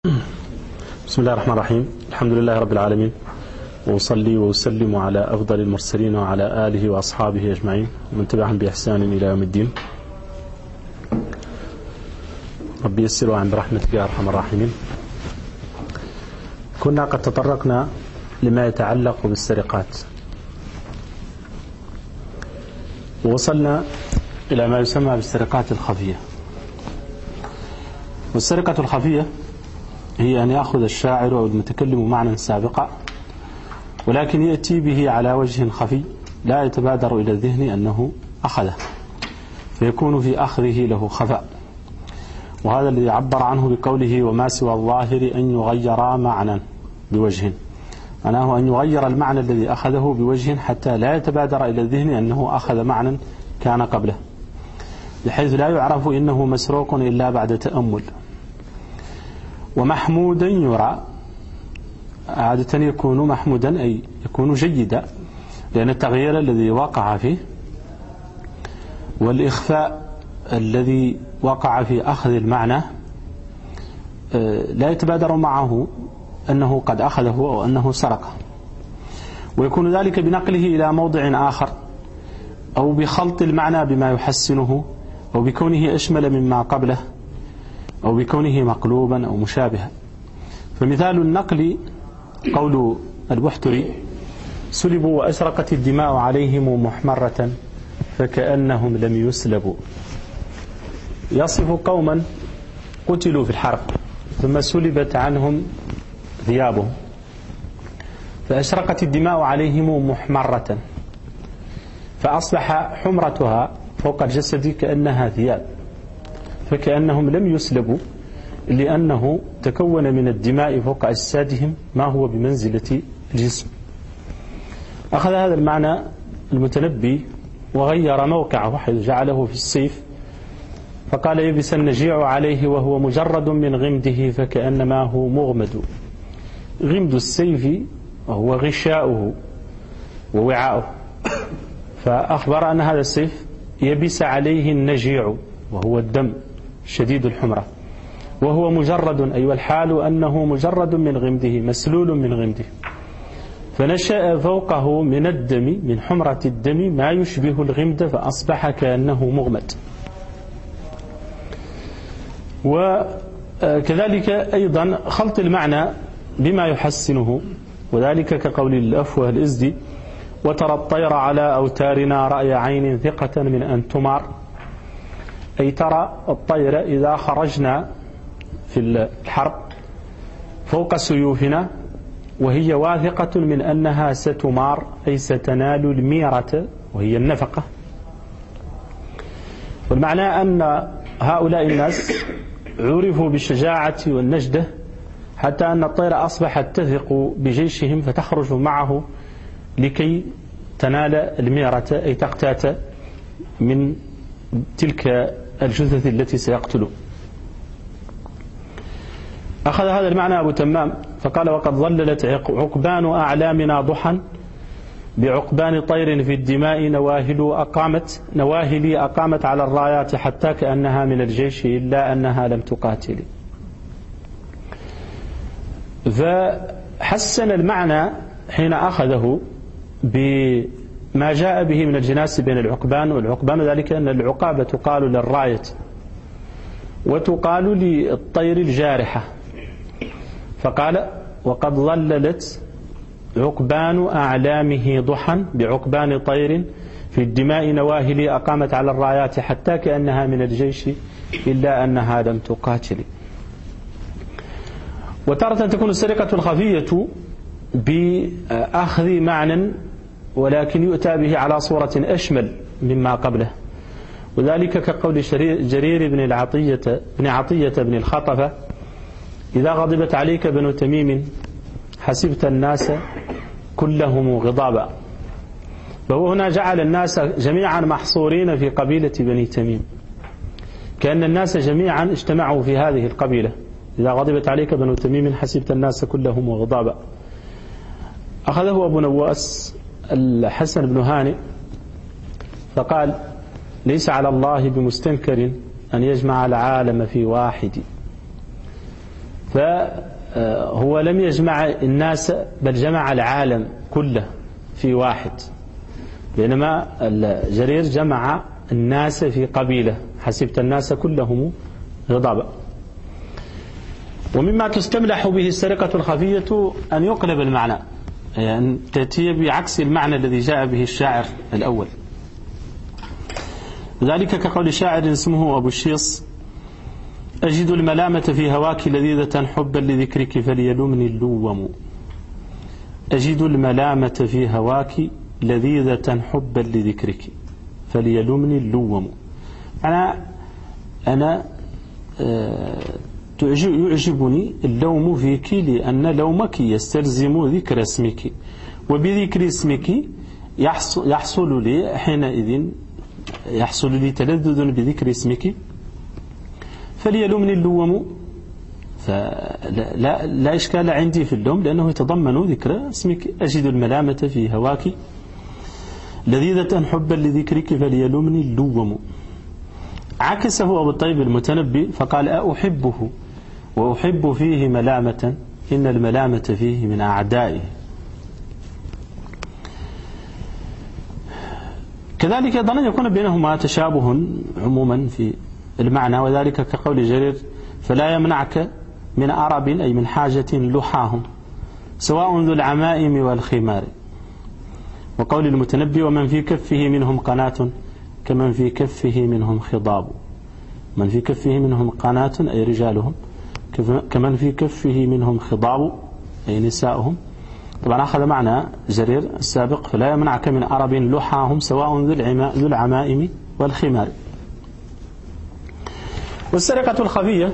بسم الله الرحمن الرحيم. الحمد لله رب العالمين، وأصلي وأسلم على أفضل المرسلين وعلى آله وأصحابه أجمعين ومن تبعهم بإحسان إلى يوم الدين. ربي يسر عن برحمتك يا أرحم الراحمين. كنا قد تطرقنا لما يتعلق بالسرقات، ووصلنا إلى ما يسمى بالسرقات الخفية. والسرقة الخفية هي أن يأخذ الشاعر أو المتكلم معنى سابقا، ولكن يأتي به على وجه خفي لا يتبادر إلى الذهن أنه أخذه، فيكون في أخذه له خفاء. وهذا الذي عبر عنه بقوله وما سوى الظاهر أن يغير معنى بوجه، معناه أن يغير المعنى الذي أخذه بوجه حتى لا يتبادر إلى الذهن أنه أخذ معنى كان قبله، بحيث لا يعرف إنه مسروق إلا بعد تأمل. ومحمودا يرى، عادة يكون محمودا أي يكون جيدا، لأن التغيير الذي وقع فيه والإخفاء الذي وقع في أخذ المعنى لا يتبادر معه أنه قد أخذه أو أنه سرقه، ويكون ذلك بنقله إلى موضع آخر، أو بخلط المعنى بما يحسنه، أو بكونه أشمل مما قبله، أو بكونه مقلوبا أو مشابها. فمثال النقل قول البحتري سلبوا وأشرقت الدماء عليهم محمرة فكأنهم لم يسلبوا، يصف قوما قتلوا في الحرب ثم سلبت عنهم ثيابهم فأشرقت الدماء عليهم محمرة، فأصبح حمرتها فوق الجسد كأنها ثياب، فكأنهم لم يسلبوا، لأنه تكون من الدماء فوق أجسادهم ما هو بمنزلة الجسم. أخذ هذا المعنى المتنبي وغير موقعه، حيث جعله في السيف فقال يبس النجيع عليه وهو مجرد من غمده فكأنما هو مغمد. غمد السيف وهو غشاؤه ووعاؤه، فأخبر أن هذا السيف يبس عليه النجيع وهو الدم شديد الحمرة، وهو مجرد، أي والحال أنه مجرد من غمده، مسلول من غمده، فنشأ فوقه من الدم، من حمرة الدم، ما يشبه الغمد فأصبح كأنه مغمد. وكذلك أيضا خلط المعنى بما يحسنه، وذلك كقول الأفوه الإزدي وترى الطير على أوتارنا رأي عين ثقة من أن تمار، أي ترى الطير إذا خرجنا في الحرب فوق سيوفنا وهي واثقة من أنها ستمار، أي ستنال الميرة وهي النفقة. والمعنى أن هؤلاء الناس عرفوا بالشجاعة والنجدة، حتى أن الطير أصبحت تثق بجيشهم فتخرج معه لكي تنال الميرة، أي تقتات من تلك الجثث التي سيقتلوا. أخذ هذا المعنى أبو تمام فقال وقد ظللت عقبان أعلامنا ضحى بعقبان طير في الدماء نواهلي أقامت على الرايات حتى كأنها من الجيش إلا أنها لم تقاتل. فحسن المعنى حين أخذه بما جاء به من الجناس بين العقبان والعقبان، ذلك أن العقابة تقال للراية وتقال للطير الجارحة، فقال وقد ظللت عقبان أعلامه ضحى بعقبان طير في الدماء نواهلي أقامت على الرايات حتى كأنها من الجيش إلا أنها لم تقاتل. وتارة تكون السرقة الخفية بأخذ معنى ولكن يؤتى به على صورة أشمل مما قبله، وذلك كقول جرير بن عطية بن الخطفة إذا غضبت عليك بنو تميم حسبت الناس كلهم غضابا. فهو هنا جعل الناس جميعا محصورين في قبيلة بني تميم، كأن الناس جميعا اجتمعوا في هذه القبيلة. إذا غضبت عليك بنو تميم حسبت الناس كلهم غضابا. أخذه أبو نواس الحسن بن هانئ فقال ليس على الله بمستنكر أن يجمع العالم في واحد. فهو لم يجمع الناس بل جمع العالم كله في واحد، بينما جرير جمع الناس في قبيلة، حسبت الناس كلهم غضبا. ومما تستملح به السرقة الخفية أن يقلب المعنى، يعني أن تأتي بعكس المعنى الذي جاء به الشاعر الأول. ذلك كقول شاعر اسمه أبو الشيص: أجد الملامة في هواك لذيذة حبا لذكرك فليلومني اللوم. أجد الملامة في هواك لذيذة حبا لذكرك فليلومني اللوم. أنا يعجبني اللوم فيك لأن لومك يستلزم ذكر اسمك، وبذكر اسمك يحصل لي حينئذ تلذذ بذكر اسمك فليلومني اللوم. فلا إشكال عندي في اللوم لأنه يتضمن ذكر اسمك. أجد الملامة في هواك لذيذة حبا لذكرك فليلومني اللوم. عكسه أبو الطيب المتنبي فقال: أحبه وأحب فيه ملامة إن الملامة فيه من أعدائه. كذلك أيضا يكون بينهما تشابه عموما في المعنى، وذلك كقول جرير: فلا يمنعك من عرب أي من حاجة لحاهم سواء ذو العمائم والخمار. وقول المتنبي: ومن في كفه منهم قناة كمن في كفه منهم خضاب. من في كفه منهم قناة أي رجالهم، كمن في كفه منهم خضاب أي نساؤهم. طبعا أخذ معنى جرير السابق: فلا يمنعك من عرب لحاهم سواء ذو العمائم والخمار. والسرقة الخفية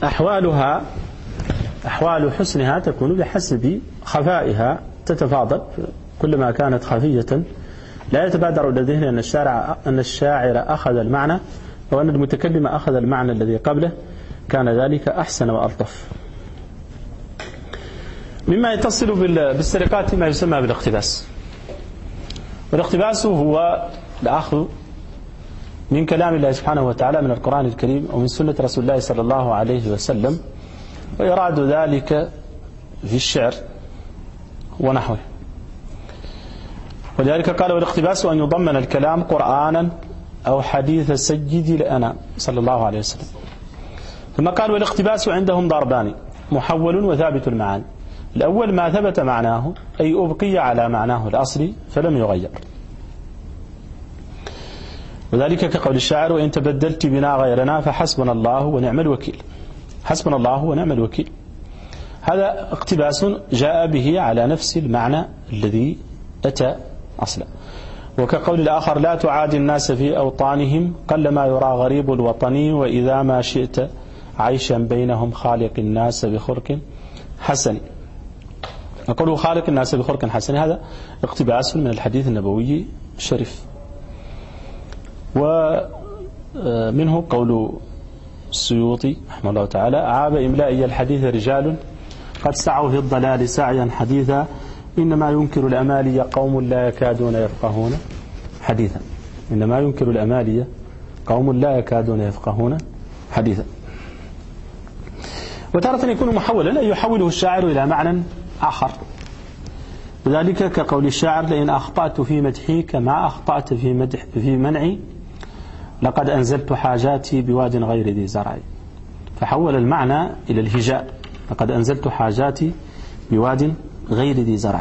أحوال حسنها تكون بحسب خفائها، تتفاضل. كلما كانت خفية لا يتبادر إلى الذهن أن الشاعر أخذ المعنى أو أن المتكلم أخذ المعنى الذي قبله، كان ذلك أحسن وألطف. مما يتصل بالسرقات ما يسمى بالاقتباس. والاقتباس هو الأخذ من كلام الله سبحانه وتعالى من القرآن الكريم ومن سنة رسول الله صلى الله عليه وسلم، ويراد ذلك في الشعر ونحوه. ولذلك قال: والاقتباس أن يضمن الكلام قرآنا أو حديث سيد الأنام صلى الله عليه وسلم. ثم قال: والاقتباس عندهم ضربان: محول وثابت المعاني. الأول ما ثبت معناه أي أبقي على معناه الأصلي فلم يغير، وذلك كقول الشاعر: وإن تبدلت بنا غيرنا فحسبنا الله ونعم الوكيل. حسبنا الله ونعم الوكيل، هذا اقتباس جاء به على نفس المعنى الذي أتى أصلا. وكقول الآخر: لا تعادي الناس في أوطانهم قلما يرى غريب الوطن وإذا ما شئت عيشا بينهم خالق الناس بخلق حسن. أقول خالق الناس بخلق حسن، هذا اقتباس من الحديث النبوي الشريف. ومنه قول السيوطي رحمه الله تعالى: عاب إملائي الحديث رجال قد سعوا في الضلال سعيا حديثا إنما ينكر الأمالي قوم لا يكادون يفقهون حديثا. إنما ينكر الأمالي قوم لا يكادون يفقهون حديثا. وتارة يكون محولا أي يحوله الشاعر إلى معنى آخر، وذلك كقول الشاعر: لئن أخطأت في مدحي كما أخطأت في منعي لقد أنزلت حاجاتي بواد غير ذي زرع. فحول المعنى إلى الهجاء: لقد أنزلت حاجاتي بواد غير ذي زرع.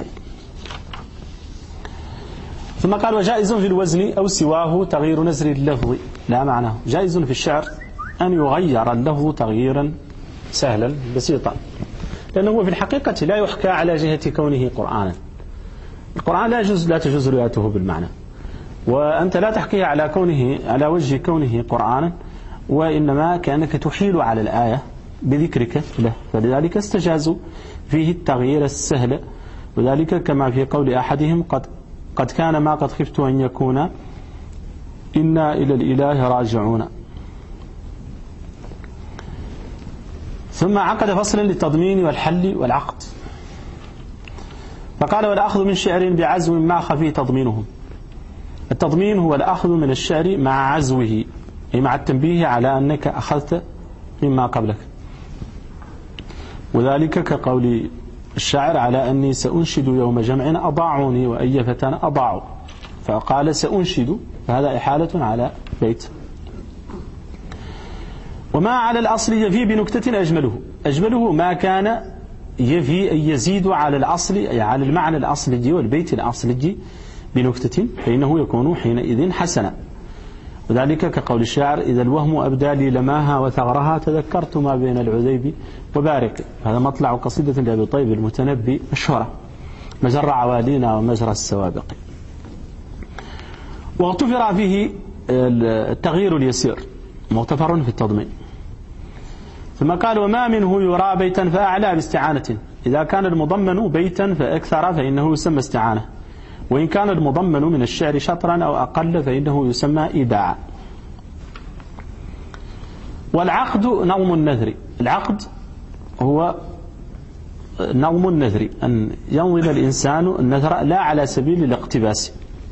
ثم قال: وجائز في الوزن أو سواه تغيير نزر اللفظ لا معناه. جائز في الشعر أن يغير اللفظ تغييرا سهلا بسيطا، لأنه في الحقيقة لا يحكى على جهة كونه قرآنا. القرآن لا تجوز روايته بالمعنى، وأنت لا تحكيه على وجه كونه قرآنا، وإنما كأنك تحيل على الآية بذكرك له، فلذلك استجازوا فيه التغيير السهل. وذلك كما في قول أحدهم: قد كان ما قد خفت أن يكون إنا إلى الإله راجعون. ثم عقد فصلا للتضمين والحل والعقد، فقال: والأخذ من شعر بعزو ما خفي تضمينه. التضمين هو الأخذ من الشعر مع عزوه، أي مع التنبيه على أنك أخذت مما قبلك. وذلك كقول الشاعر على أني سأنشد يوم جمع أضاعوني وأي فتى أضاعوا، فقال سأنشد، فهذا إحالة على بيت. وما على الأصل يفي بنكتة أجمله ما كان يفي أن يزيد على الأصل، أي على المعنى الأصلي والبيت الأصلي بنكتة، فإنه يكون حينئذ حسنا. وذلك كقول الشاعر إذا الوهم أبدى لي لماها وثغرها تذكرت ما بين العذيب وبارق. هذا مطلع قصيدة لأبي طيب المتنبي مشهورة، مجرى عوالينا ومجرى السوابق. واغتفر فيه التغيير اليسير مغتفر في التضمين. ثم قال وما منه يرى بيتا فأعلى باستعانة، إذا كان المضمن بيتا فأكثر فإنه يسمى استعانة، وإن كان المضمن من الشعر شطرا أو أقل فإنه يسمى إيداعا. والعقد نظم النذر، العقد هو نظم النذر، أن ينظم الإنسان النذر لا على سبيل الاقتباس.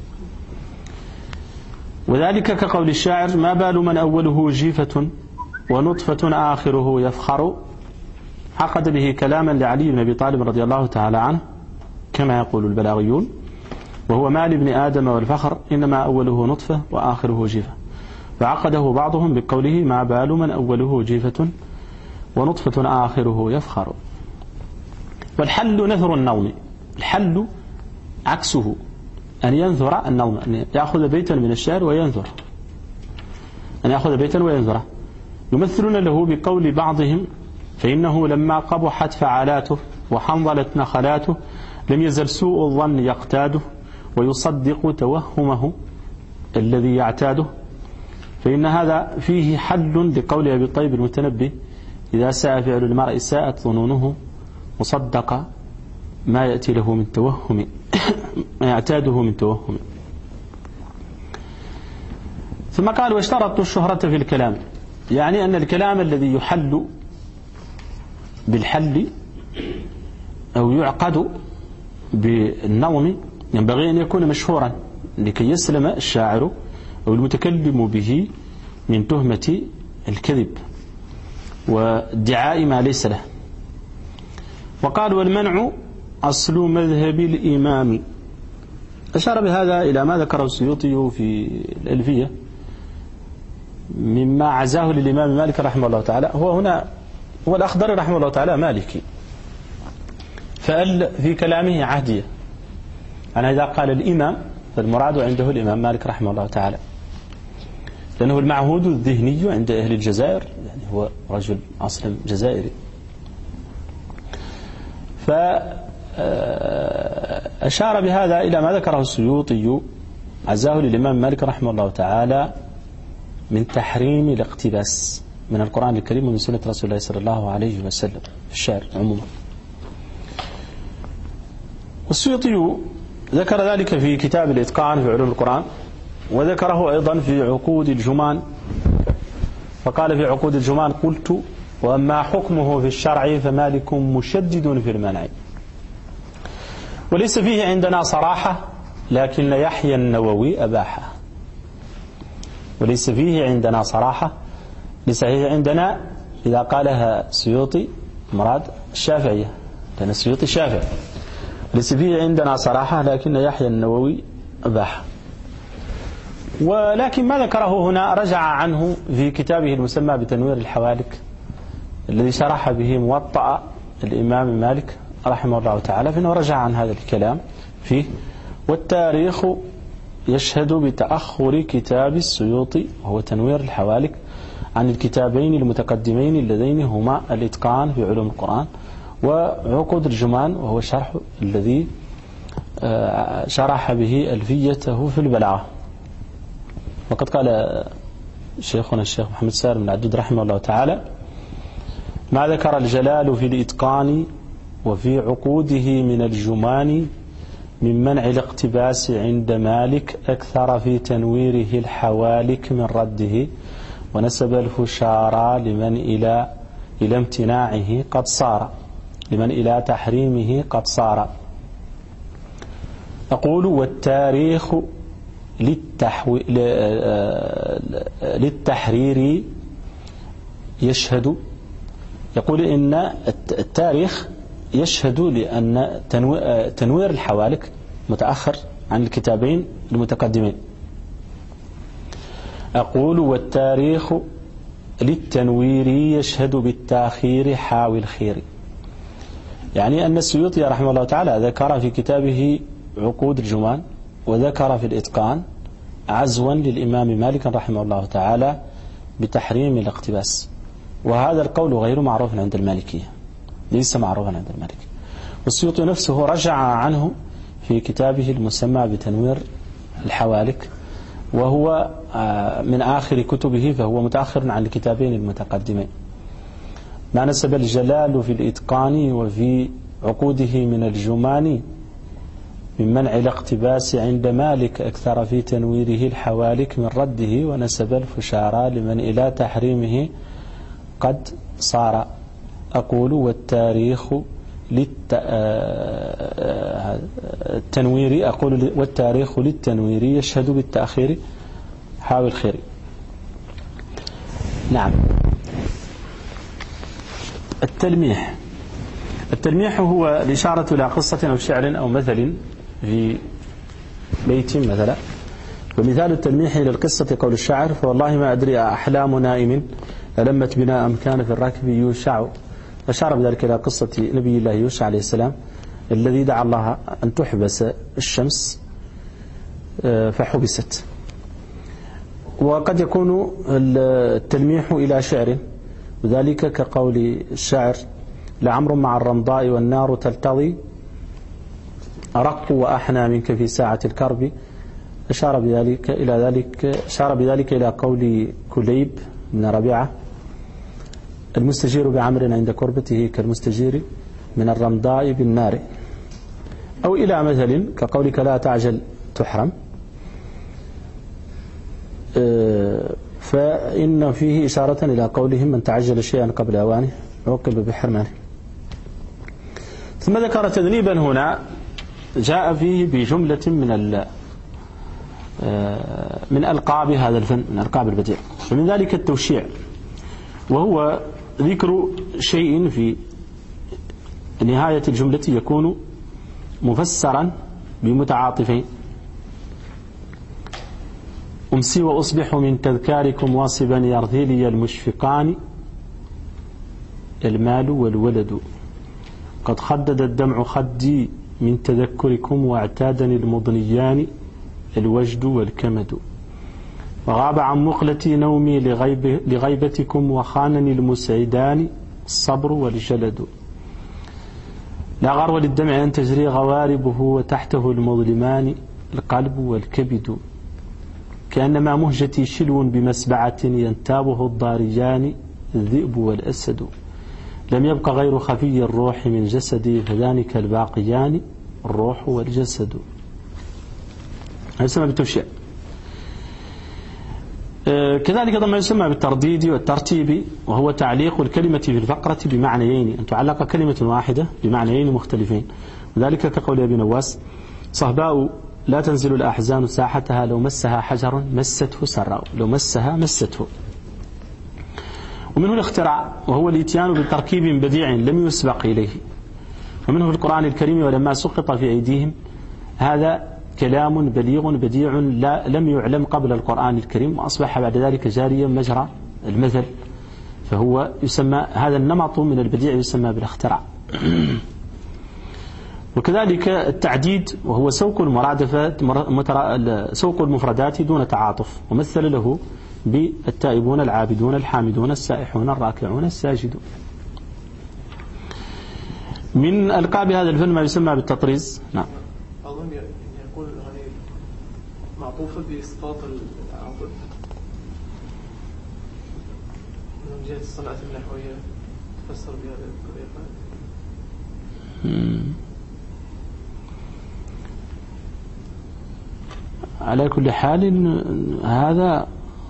وذلك كقول الشاعر ما بال من أوله جيفة ونطفة آخره يفخر، عقد به كلاما لعلي بن أبي طالب رضي الله تعالى عنه كما يقول البلاغيون، وهو ما لابن آدم والفخر إنما أوله نطفة وآخره جيفة، فعقده بعضهم بقوله ما بال من أوله جيفة ونطفة آخره يفخر. والحل نثر النوم، الحل عكسه أن ينثر النوم، أن يأخذ بيتا من الشعر وينثر، أن يأخذ بيتا وينثره. يمثلون له بقول بعضهم فإنه لما قبحت فعالاته وحنظلت نخلاته لم يزل سوء الظن يقتاده ويصدق توهمه الذي يعتاده، فإن هذا فيه حل لقول أبي طيب المتنبي إذا ساء فعل المرء ساءت ظنونه وصدق ما يأتي له من توهم ما يعتاده من توهم. ثم قال واشترطوا الشهرة في الكلام، يعني أن الكلام الذي يحل بالحل أو يعقد بالنظم ينبغي أن يكون مشهورا لكي يسلم الشاعر أو المتكلم به من تهمة الكذب وادعاء ما ليس له. وقال والمنع أصل مذهب الإمام، أشار بهذا إلى ما ذكره السيوطي في الألفية مما عزاه للإمام مالك رحمه الله تعالى. هو هنا هو الأخضر رحمه الله تعالى مالكي، فأل في كلامه عهدية، أنا إذا قال الإمام فالمراد عنده الإمام مالك رحمه الله تعالى، لأنه المعهود الذهني عند أهل الجزائر، يعني هو رجل أصلا جزائري. فأشار بهذا إلى ما ذكره السيوطي عزاه للإمام مالك رحمه الله تعالى من تحريم الاقتباس من القرآن الكريم ومن سنة رسول الله صلى الله عليه وسلم في الشعر عموما. والسيوطي ذكر ذلك في كتاب الإتقان في علوم القرآن، وذكره أيضا في عقود الجمان، فقال في عقود الجمان قلت وأما حكمه في الشرع فمالك مشدد في المنع، وليس فيه عندنا صراحة لكن يحيى النووي أباحه. وليس فيه عندنا صراحة، ليس فيه عندنا إذا قالها سيوطي مراد الشافعية، لأن السيوطي شافعي، ليس فيه عندنا صراحة لكن يحيى النووي أباحه. ولكن ما ذكره هنا رجع عنه في كتابه المسمى بتنوير الحوالك الذي شرح به موطأ الإمام مالك رحمه الله تعالى، فإنه رجع عن هذا الكلام فيه. والتاريخ يشهد بتأخر كتاب السيوطي وهو تنوير الحوالك عن الكتابين المتقدمين اللذين هما الإتقان في علوم القرآن وعقود الجمان وهو الشرح الذي شرح به ألفيته في البلاغة. وقد قال شيخنا الشيخ محمد سالم بن عدود رحمه الله تعالى ما ذكر الجلال في الإتقان وفي عقوده من الجمان من منع الاقتباس عند مالك أكثر في تنويره الحوالك من رده، ونسب الفشارى لمن إلى امتناعه قد صار، لمن إلى تحريمه قد صار. أقول والتاريخ للتحرير يشهد، يقول إن التاريخ يشهد لأن تنوير الحوالك متأخر عن الكتابين المتقدمين. أقول والتاريخ للتنوير يشهد بالتأخير حاوي الخير. يعني أن السيوطي رحمه الله تعالى ذكر في كتابه عقود الجمان وذكر في الإتقان عزوا للإمام مالك رحمه الله تعالى بتحريم الاقتباس، وهذا القول غير معروف عند المالكية، ليس معروفا عند المالكية. والسيوطي نفسه رجع عنه في كتابه المسمى بتنوير الحوالك، وهو من آخر كتبه، فهو متأخر عن الكتابين المتقدمين. ما نسب الجلال في الإتقان وفي عقوده من الجمان من منع الاقتباس عند مالك أكثر في تنويره الحوالك من رده، ونسب الفشارى لمن إلى تحريمه قد صار. أقول والتاريخ للتنوير أقول والتاريخ للتنوير يشهد بالتأخير حاوي الخير. نعم. التلميح هو الإشارة إلى قصة أو شعر أو مثل في بيت مثلا. ومثال التلميح إلى القصة قول الشاعر: فوالله ما أدري أحلام نائم ألمت بنا أم كان في الركب يوشع. أشار بذلك إلى قصة نبي الله يوشع عليه السلام الذي دعا الله أن تحبس الشمس فحبست. وقد يكون التلميح إلى شعر، وذلك كقول الشاعر: لعمر مع الرمضاء والنار تلتضي أرق وأحنى منك في ساعة الكرب. أشار بذلك إلى قول كليب بن ربيعة: المستجير بعمر عند كربته كالمستجير من الرمضاء بالنار. أو إلى مثل كقولك: لا تعجل تحرم، فإن فيه إشارة إلى قولهم: من تعجل شيئا قبل أوانه عوقب بحرمانه. ثم ذكر تذنيبا هنا جاء فيه بجملة من ألقاب هذا الفن، من ألقاب البديع. فمن ذلك التوشيع، وهو ذكر شيء في نهاية الجملة يكون مفسرا بمتعاطفين: أمسي وأصبح من تذكاركم واصبا يرثي لي المشفقان المال والولد، قد خدد الدمع خدي من تذكركم واعتادني المضنيان الوجد والكمد، وغاب عن مقلتي نومي لغيبتكم وخانني المسعدان الصبر والجلد، لا غرو للدمع أن تجري غواربه وتحته المظلمان القلب والكبد، كأنما مهجتي شلو بمسبعة ينتابه الضاريان الذئب والأسد، لم يبق غير خفي الروح من جسدي فذلك الباقيان الروح والجسد. هذا يسمى بالتوشيع. كذلك ما يسمى بالترديد والترتيب، وهو تعليق الكلمة في الفقرة بمعنيين، أن تعلق كلمة واحدة بمعنيين مختلفين. وذلك كقول أبي نواس: صهباء لا تنزل الأحزان ساحتها لو مسها حجر مسته سراء، لو مسها مسته. ومنه الاختراع، وهو الاتيان بتركيب بديع لم يسبق إليه. ومنه في القرآن الكريم: ولما سقط في أيديهم، هذا كلام بليغ بديع لم يعلم قبل القرآن الكريم، وأصبح بعد ذلك جاريا مجرى المثل، فهو يسمى هذا النمط من البديع يسمى بالاختراع. وكذلك التعديد، وهو سوق المفردات دون تعاطف، ومثل له بالتائبون العابدون الحامدون السائحون الراكعون الساجدون. من ألقاب هذا الفن ما يسمى بالتطريز. نعم. أظن يقول هذه معطوفة بإسقاط العاطف من جهة الصنعة النحوية، تفسر بهذه الطريقة. على كل حال هذا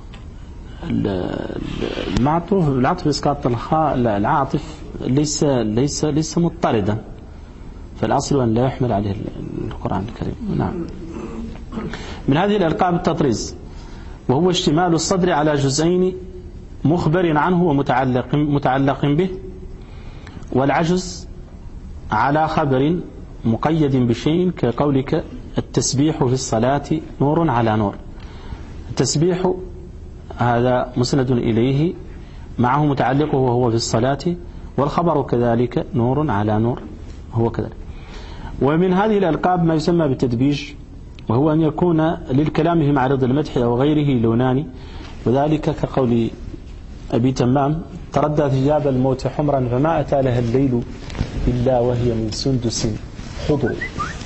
العطف إسقاط العاطف ليس مضطردا، فالأصل أن لا يحمل عليه القرآن الكريم. نعم. من هذه الألقاب التطريز، وهو اشتمال الصدر على جزئين مخبر عنه ومتعلق به، والعجز على خبر مقيد بشيء كقولك التسبيح في الصلاة نور على نور. التسبيح هذا مسند إليه معه متعلقه وهو في الصلاة، والخبر كذلك نور على نور هو كذلك. ومن هذه الألقاب ما يسمى بالتدبيج، وهو أن يكون للكلام في معرض المدح أو غيره لونان، وذلك كقول أبي تمام: تردى ثياب الموت حمرا فما أتى لها الليل إلا وهي من سندس خضر.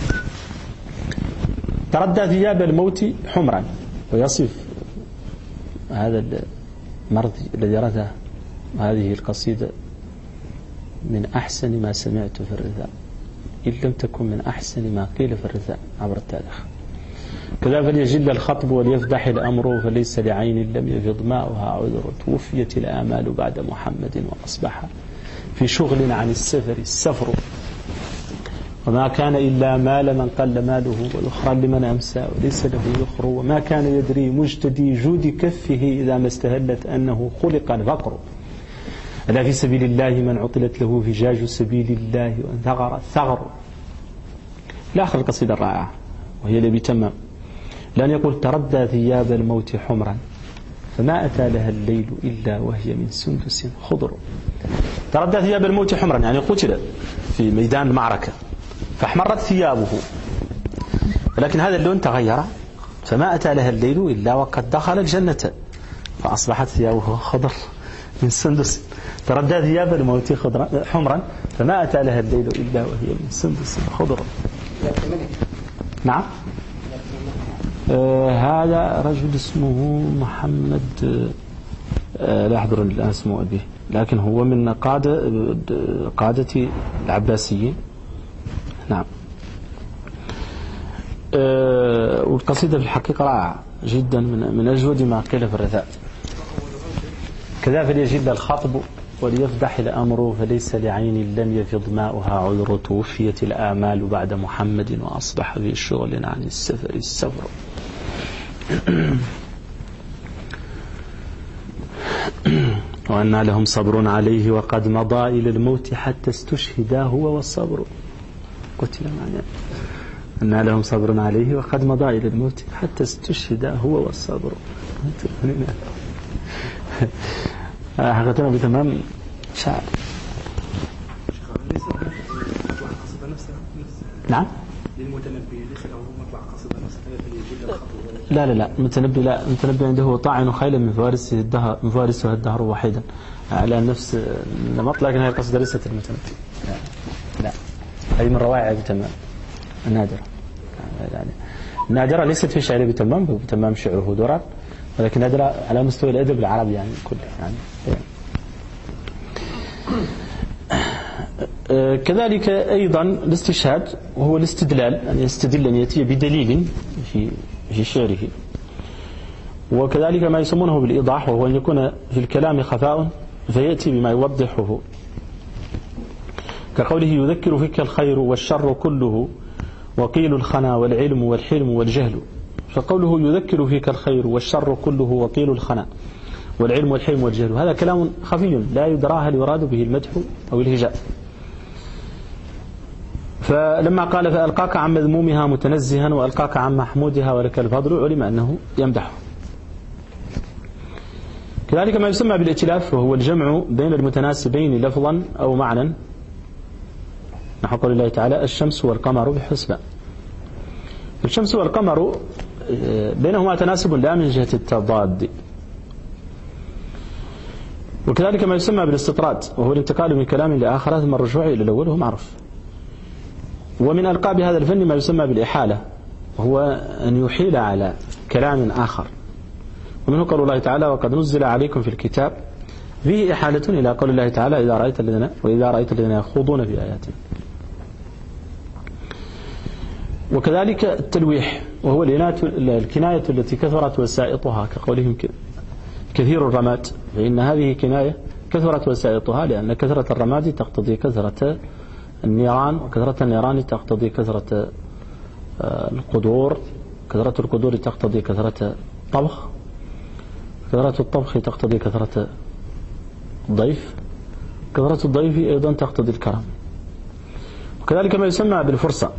تردى ثياب الموت حمرا، ويصف هذا المرض الذي رثى هذه القصيدة من أحسن ما سمعت في الرثاء، إن لم تكن من أحسن ما قيل في الرثاء عبر التاريخ. كذا فليجل الخطب وليفدح الأمر، فليس لعين لم يفض ماؤها عذر. توفيت الآمال بعد محمد وأصبح في شغل عن السفر السفر، وما كان إلا مال من قل ماله والأخرى لمن أمسى وليس له يخر. وما كان يدري مجتدي جود كفه إذا ما استهلت أنه خلق الفقر. ألا في سبيل الله من عطلت له فجاج سبيل الله وأن ثغر الثغر. إلى آخر القصيدة الرائعة، وهي لأبي تمام، لأن يقول: تردى ثياب الموت حمرا فما أتى لها الليل إلا وهي من سندس خضر. تردى ثياب الموت حمرا يعني قتل في ميدان المعركة فاحمرت ثيابه، ولكن هذا اللون تغير، فما أتى لها الليل إلا وقد دخل الجنة فأصبحت ثيابه خضر من سندس. تردى ثياب الموت حمرا فما أتى لها الليل إلا وهي من سندس خضر. نعم. هذا رجل اسمه محمد، لا أحضر الآن اسمه أبيه، لكن هو من قادة العباسيين. نعم. والقصيدة في الحقيقة رائعة جدا، من أجود ما قيل في الرثاء. كذا فليجل الخطب وليفدح الأمر، فليس لعين لم يفض ماؤها عذر. توفيت الآمال بعد محمد وأصبح في شغل عن السفر السفر. وأن لهم صبر عليه وقد مضى إلى الموت حتى استشهدا هو والصبر. قتل معنا. أن لهم صبر عليه وقد مضى إلى الموت حتى استشهدا هو والصبر. حقيقة بتمام شعر. نعم. لا المتنبي لا، المتنبي عنده طاعن خيلا من فوارسها الدهر واحدا على نفس النمط، لكن هذه القصيدة ليست المتنبي. لا هذه من روائع أبي تمام النادرة. النادرة ليست في شعر أبي تمام، أبي تمام شعره درر، ولكن نادرة على مستوى الأدب العربي يعني كله يعني. كذلك أيضا الاستشهاد وهو الاستدلال، أن يستدل أن يأتي بدليل في شعره. وكذلك ما يسمونه بالإيضاح، وهو أن يكون في الكلام خفاء فيأتي بما يوضحه، كقوله: يذكر فيك الخير والشر كله وقيل الخنا والعلم والحلم والجهل. فقوله يذكر فيك الخير والشر كله وقيل الخنا والعلم والحلم والجهل، هذا كلام خفي لا يدرى هل يراد به المدح أو الهجاء. فلما قال: فألقاك عن مذمومها متنزها وألقاك عن محمودها ولك الفضل، علم أنه يمدحه. كذلك ما يسمى بالائتلاف، وهو الجمع بين المتناسبين لفظا أو معنى، نحو قول الله تعالى: الشمس والقمر بحسبان. الشمس والقمر بينهما تناسب لا من جهة التضاد. وكذلك ما يسمى بالاستطراد، وهو الانتقال من كلام لآخر ثم الرجوع إلى الأول، وهو معروف. ومن ألقاب هذا الفن ما يسمى بالإحالة، وهو أن يحيل على كلام آخر. ومنه قول الله تعالى: وقد نزل عليكم في الكتاب، فيه إحالة إلى قول الله تعالى: وإذا رأيت الذين يخوضون في آياتنا. وكذلك التلويح، وهو الكناية التي كثرت وسائطها، كقولهم كثير الرماد، فإن هذه كناية كثرت وسائطها، لأن كثرة الرماد تقتضي كثرة النيران، وكثرة النيران تقتضي كثرة القدور، كثرة القدور تقتضي كثرة الطبخ، كثرة الطبخ تقتضي كثرة الضيف، كثرة الضيف أيضا تقتضي الكرم. وكذلك ما يسمى بالفرصة.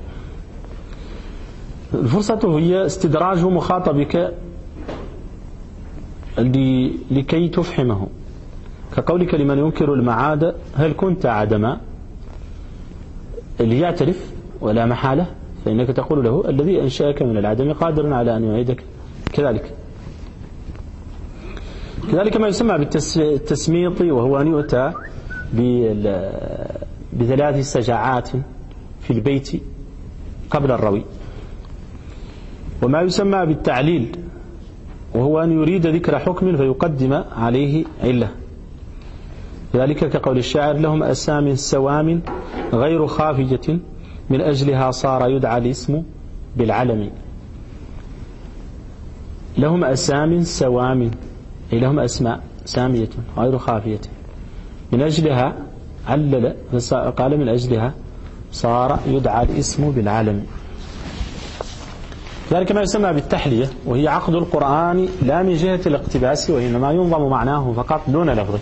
الفرصة هي استدراج مخاطبك لكي تفحمه، كقولك لمن ينكر المعاد هل كنت عدما، ليعترف ولا محالة، فإنك تقول له الذي أنشأك من العدم قادر على أن يعيدك. كذلك ما يسمى بالتسميط، وهو أن يؤتى بثلاث سجعات في البيت قبل الروي. وما يسمى بالتعليل، وهو أن يريد ذكر حكم فيقدم عليه علة. ذلك كقول الشاعر لهم أسام سوام غير خافجة من أجلها صار يدعى الاسم بالعلم. لهم أسام سوام، أي لهم أسماء سامية غير خافية، من أجلها علل قال من أجلها صار يدعى الاسم بالعلم. ذلك ما يسمى بالتحلية، وهي عقد القرآن لا من جهة الاقتباس، وإنما ينظم معناه فقط دون لفظه،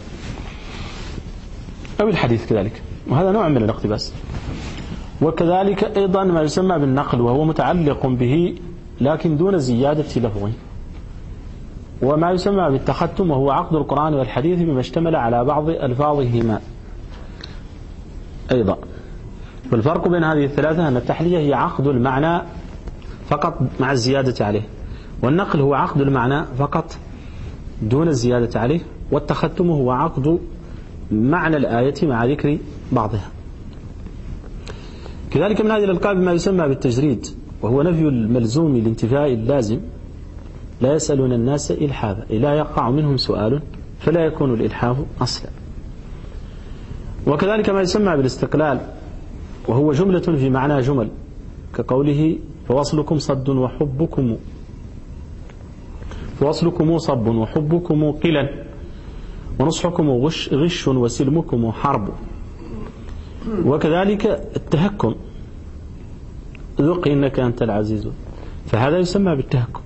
أو الحديث كذلك، وهذا نوع من الاقتباس. وكذلك أيضا ما يسمى بالنقل، وهو متعلق به لكن دون زيادة لفظه. وما يسمى بالتختم، وهو عقد القرآن والحديث بما اشتمل على بعض ألفاظهما أيضا. والفرق بين هذه الثلاثة أن التحلية هي عقد المعنى فقط مع الزيادة عليه، والنقل هو عقد المعنى فقط دون الزيادة عليه، والتختم هو عقد معنى الآية مع ذكر بعضها. كذلك من هذه الألقاب ما يسمى بالتجريد، وهو نفي الملزوم لانتفاء اللازم. لا يسألون الناس إلحافا، لا يقع منهم سؤال فلا يكون الإلحاف أصلا. وكذلك ما يسمى بالاستقلال، وهو جملة في معنى جمل، كقوله فوصلكم صد فوصلكم صب وحبكم قلا ونصحكم غش وسلمكم حرب. وكذلك التهكم، ذق إنك أنت العزيز، فهذا يسمى بالتهكم.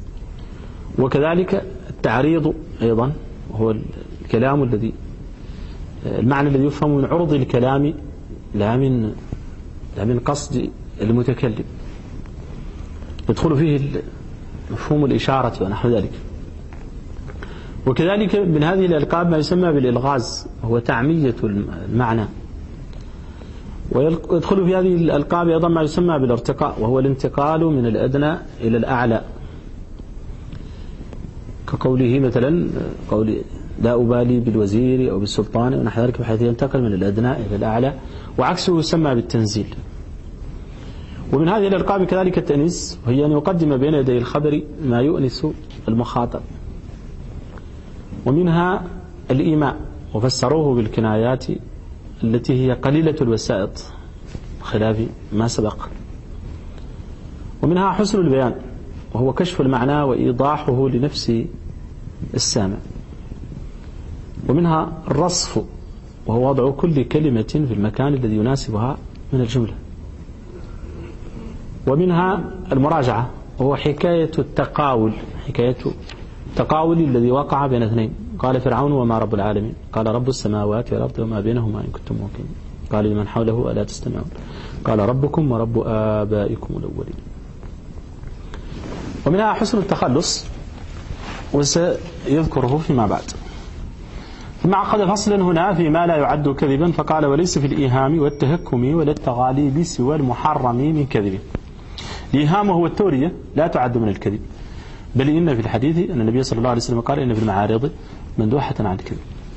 وكذلك التعريض أيضا، وهو الكلام المعنى الذي يفهم من عرض الكلام لا من قصد المتكلم، يدخل فيه مفهوم الإشارة ونحو ذلك. وكذلك من هذه الألقاب ما يسمى بالإلغاز، وهو تعمية المعنى. ويدخل في هذه الألقاب أيضا ما يسمى بالارتقاء، وهو الانتقال من الأدنى إلى الأعلى، كقوله مثلا قول لا أبالي بالوزير أو بالسلطان ونحو ذلك، بحيث ينتقل من الأدنى إلى الأعلى. وعكسه يسمى بالتنزيل. ومن هذه الألقاب كذلك التأنيس، وهي أن يقدم بين يدي الخبر ما يؤنس المخاطب. ومنها الإيماء، وفسروه بالكنايات التي هي قليلة الوسائط خلاف ما سبق. ومنها حسن البيان، وهو كشف المعنى وإيضاحه لنفس السامع. ومنها الرصف، وهو وضع كل كلمة في المكان الذي يناسبها من الجملة. ومنها المراجعة، وهو حكاية التقاول الذي وقع بين اثنين. قال فرعون وما رب العالمين؟ قال رب السماوات والأرض وما بينهما إن كنتم موقنين. قال لمن حوله ألا تستمعون؟ قال ربكم ورب آبائكم الأولين. ومنها حسن التخلص، وسيذكره فيما بعد. ثم عقد فصلا هنا فيما لا يعد كذبا، فقال وليس في الإيهام والتهكم ولا التغاليب سوى المحرم من كذب. الإيهام هو التورية، لا تعد من الكذب، بل إن في الحديث أن النبي صلى الله عليه وسلم قال إن في المعارض مندوحة عن الكذب.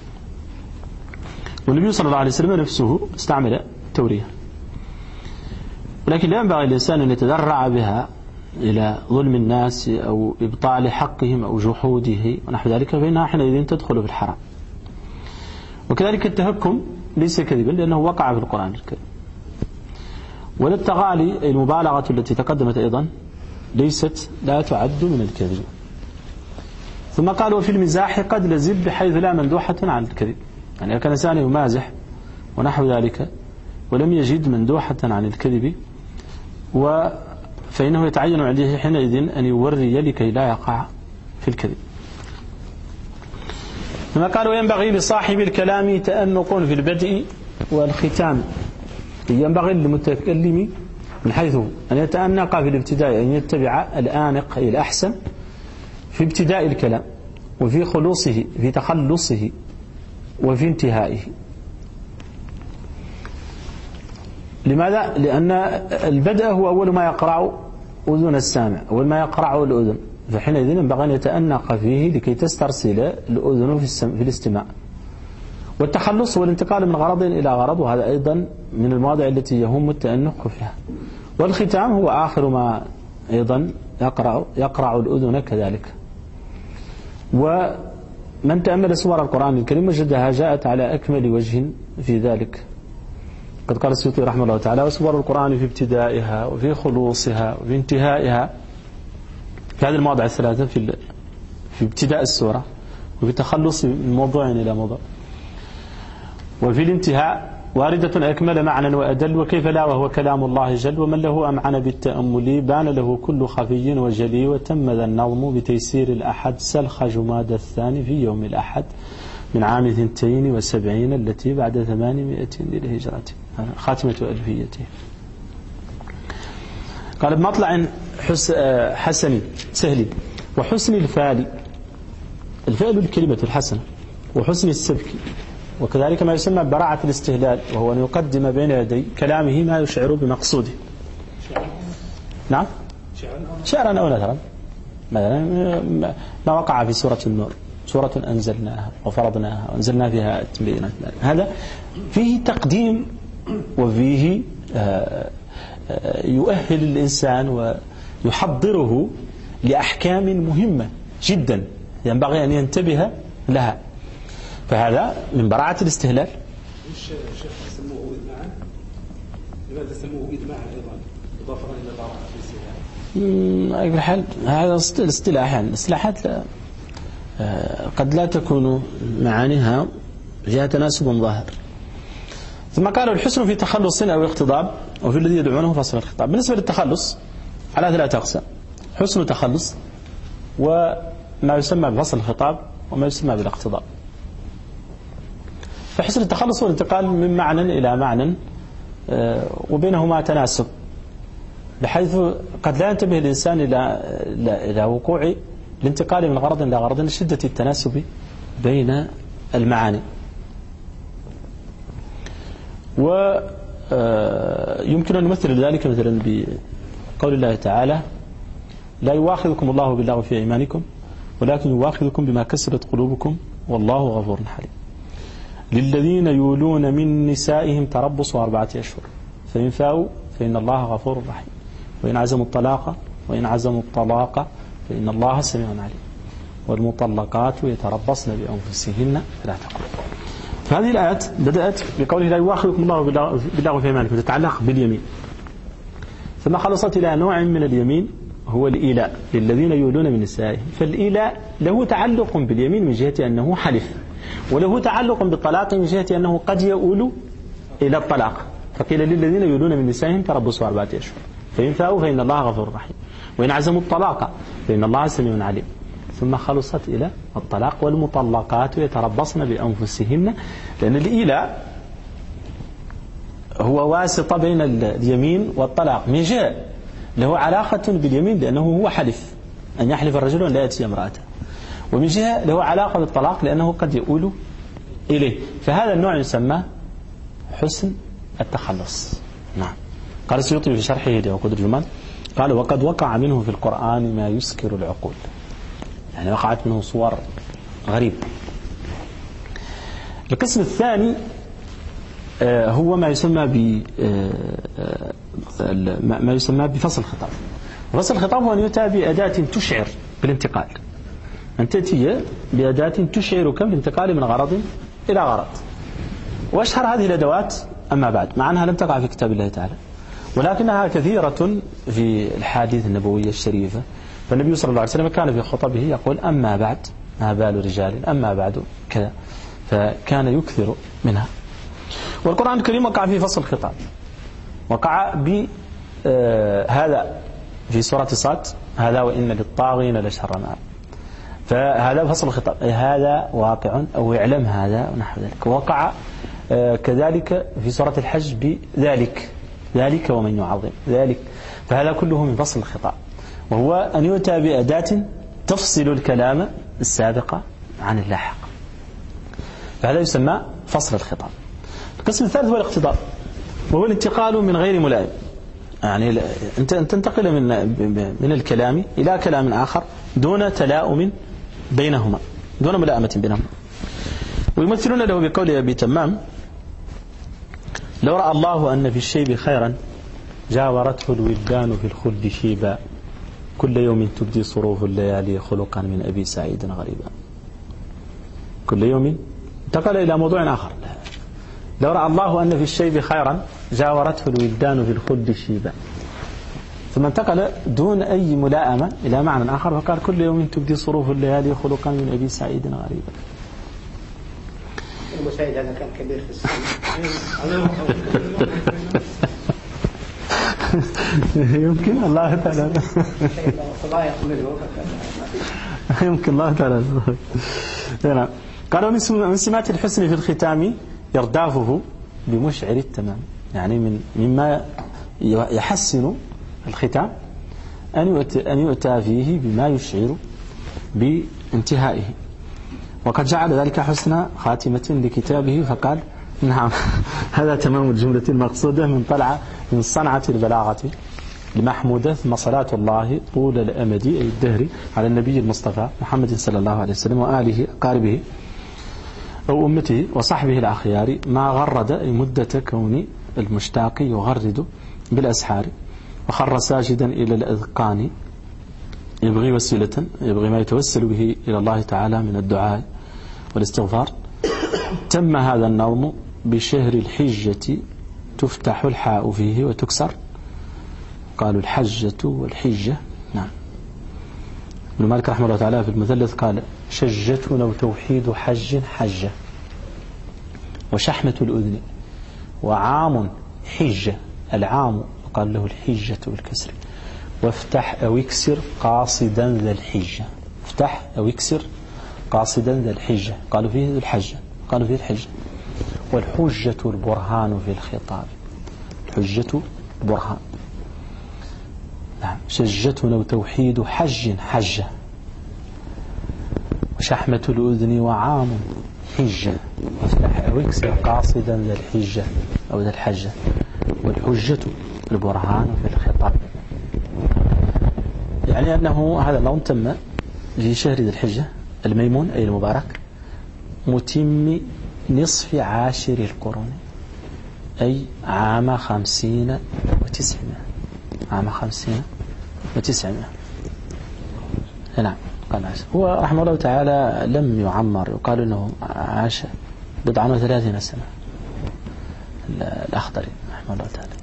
والنبي صلى الله عليه وسلم نفسه استعمل التورية، ولكن لا ينبغي الإنسان أن يتذرع بها إلى ظلم الناس أو إبطال حقهم أو جحوده ونحو ذلك، فإنها حينئذ تدخل في الحرام. وكذلك التهكم ليس كذبا لأنه وقع في القرآن الكريم. وللتغالي المبالغة التي تقدمت أيضا لا تعد من الكذب. ثم قال وفي المزاح قد لزب بحيث لا مندوحة عن الكذب، يعني كان إنسان يمازح ونحو ذلك ولم يجد مندوحة عن الكذب، فإنه يتعين عليه حينئذ أن يوري لكي لا يقع في الكذب. ثم قال وينبغي لصاحب الكلام تأنق في البدء والختام. ينبغي للمتكلم من حيث أن يتأنق في الابتداء، أن يتبع الآنق أي الأحسن في ابتداء الكلام وفي خلوصه في تخلصه وفي انتهائه. لماذا؟ لأن البدء هو أول ما يقرع أذن السامع، أول ما يقرع الأذن، فحينئذ ينبغي أن يتأنق فيه لكي تسترسل الأذن في الاستماع. والتخلص هو الانتقال من غرض إلى غرض، وهذا أيضا من المواضع التي يهم التأنق فيها. والختام هو آخر ما أيضا يقرع الأذن كذلك. ومن تأمل سور القرآن الكريم وجدها جاءت على أكمل وجه في ذلك. قد قال السيوطي رحمه الله تعالى وسور القرآن في ابتدائها وفي خلوصها وفي انتهائها، في هذه المواضع الثلاثة، في ابتداء السورة وفي تخلص من موضوع إلى موضوع وفي الانتهاء، واردة أكمل معنى وأدل، وكيف لا وهو كلام الله جل، ومن له أمعن بالتأمل بان له كل خفي وجلي، وتم ذا النظم بتيسير الأحد سلخ جماد الثاني في يوم الأحد من عام 72 التي بعد 800 للهجرة. خاتمة ألفيته. قال بمطلع حسن سهل وحسن الفعل الكلمة الحسنة وحسن السبك، وكذلك ما يسمى براعة الاستهلال، وهو أن يقدم بين يدي كلامه ما يشعر بمقصوده. نعم شعرا أو نثرا، مثلا ما وقع في سورة النور، سورة أنزلناها وفرضناها وأنزلنا فيها آيات بينات، هذا فيه تقديم وفيه يؤهل الإنسان ويحضره لأحكام مهمة جدا ينبغي أن ينتبه لها، فهذا من براعة الاستهلال. الشيخ سموه إدماعا، لماذا سموه إدماعا أيضا إضافة إلى براعة الاستهلال؟ أي حال هذا الاصطلاح، يعني الاصطلاحات قد لا تكون معانيها فيها تناسب ظاهر. ثم قالوا الحسن في تخلص أو اقتضاب، وفي الذي يدعونه فصل الخطاب. بالنسبة للتخلص على 3 أقسام: حسن تخلص، وما يسمى بفصل الخطاب، وما يسمى بالاقتضاب. فحسن التخلص هو الانتقال من معنى إلى معنى وبينهما تناسب، بحيث قد لا ينتبه الإنسان إلى وقوع الانتقال من غرض إلى غرض لشدة التناسب بين المعاني. ويمكن أن نمثل ذلك مثلا بقول الله تعالى: لا يواخذكم الله باللغو في أيمانكم ولكن يواخذكم بما كسبت قلوبكم والله غفور حليم. للذين يولون من نسائهم تربص 4 أشهر فإن فاءوا فإن الله غفور رحيم وإن عزموا الطلاق فإن الله سميع عليم والمطلقات يتربصن بأنفسهن 3 قروء. فهذه الآيات بدأت بقوله: لا يواخذكم الله باللغو في أيمانكم، تتعلق باليمين، ثم خلصت إلى نوع من اليمين هو الإيلاء للذين يولون من نسائهم. فالإيلاء له تعلق باليمين من جهة أنه حلف، وله تعلق بالطلاق من جهة أنه قد يؤول إلى الطلاق، فقيل للذين يولون من نسائهم تربصوا 4 أشهر فإن فاءوا فإن الله غفور رحيم وإن عزموا الطلاق فإن الله سميع عليم. ثم خلصت إلى الطلاق والمطلقات يتربصن بأنفسهن، لأن الإيلاء هو واسطة بين اليمين والطلاق، من جهة له علاقة باليمين لأنه هو حلف أن يحلف الرجل أن لا يأتي امرأته، ومن جهة له علاقة بالطلاق لأنه قد يؤول إليه. فهذا النوع يسمى حسن التخلص. نعم. قال السيوطي في شرحه لعقود الجمال قال: وقد وقع منه في القرآن ما يسكر العقول، يعني وقعت منه صور غريبة. القسم الثاني هو ما يسمى بفصل الخطاب. فصل الخطاب هو أن يؤتى بأداة تشعر بالانتقال، أن تأتي بأداة تشعرك بالانتقال من غرض إلى غرض. وأشهر هذه الأدوات أما بعد، مع أنها لم تقع في كتاب الله تعالى ولكنها كثيرة في الحديث النبوية الشريفة. فالنبي صلى الله عليه وسلم كان في خطبه يقول: أما بعد ما بال رجال، أما بعد كذا، فكان يكثر منها. والقرآن الكريم وقع في فصل الخطاب، وقع بهذا في سورة صاد: هذا وإن للطاغين لشر مآب. فهذا فصل الخطاب، هذا واقع أو يعلم هذا ونحو ذلك. وقع كذلك في سورة الحج بذلك، ذلك ومن يعظم ذلك، فهذا كله من فصل الخطاب، وهو أن يؤتى بأداة تفصل الكلام السابق عن اللاحق، فهذا يسمى فصل الخطاب. القسم الثالث هو الاقتضاء، وهو الانتقال من غير ملائم، يعني أنت تنتقل من الكلام إلى كلام آخر دون تلاؤم بينهما، دون ملائمة بينهما. ويمثلون له بقول أبي تمام: لو رأى الله أن في الشيب خيرا جاورته الولدان في الخلد شيبا، كل يوم تبدي صروف الليالي خلقا من أبي سعيد غريبا. كل يوم انتقل إلى موضوع آخر. لو رأى الله أن في الشيب خيرا جاورته الولدان في الخلد شيبا، ثم انتقل دون أي ملائمة إلى معنى آخر وقال: كل يوم تبدي صروف الليالي خلقا من أبي سعيد غريبا. المساعد هذا كان كبير في السن. يمكن الله تعالى يمكن الله تعالى. قالوا من سمات الحسن في الختام يردافه بمشعر التمام، يعني مما يحسن الختام أن يؤتى فيه بما يشعر بانتهائه. وقد جعل ذلك حسن خاتمة لكتابه فقال: نعم، هذا تمام الجملة المقصودة من صنعة البلاغة المحمودة، ثم صلاة الله طول الأمد أي الدهر على النبي المصطفى محمد صلى الله عليه وسلم وآله قاربه أو أمته وصحبه الأخيار، ما غرد مدة كون المشتاق يغرد بالأسحار، وخر ساجدا إلى الأذقان يبغي وسيلة، يبغي ما يتوسل به إلى الله تعالى من الدعاء والاستغفار. تم هذا النظم بشهر الحجة تفتح الحاء فيه وتكسر، قالوا الحجة والحجة. نعم. ابن مالك رحمه الله تعالى في المثلث قال: شجة وتوحيد حج حجة، وشحمة الأذن، وعام حجة، العام قال له الحجة بالكسر، وافتح أو اكسر قاصدا ذا الحجة، افتح أو اكسر قاصدا ذا الحجة، قالوا فيه الحجة، قالوا فيه الحجة. والحجة البرهان في الخطاب، الحجة برهان. نعم. شجة وتوحيد حج حجة، وشحمة الأذن، وعام حجة، وافتح أو اكسر قاصدا ذا الحجة أو ذا الحجة. والحجة البرهان في الخطاب، يعني أنه هذا النظم تم في شهر ذي الحجة الميمون أي المبارك، متم نصف عاشر القرون، أي عام 50 و900، عام 50 و900. نعم. قال عاش. هو رحمه الله تعالى لم يعمر، يقال أنه عاش 39 سنة الأخضري رحمه الله تعالى،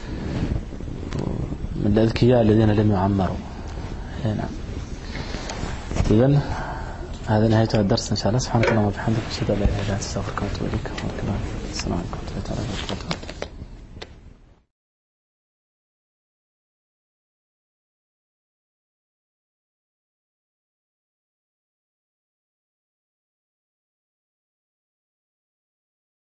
من الأذكياء الذين لم يعمروا. نعم. إذن هذا نهاية الدرس إن شاء الله. سبحانك اللهم وبحمدك، أشهد أن لا إله إلا أنت، أستغفرك وأتوب إليك. السلام عليكم ورحمة الله وبركاته.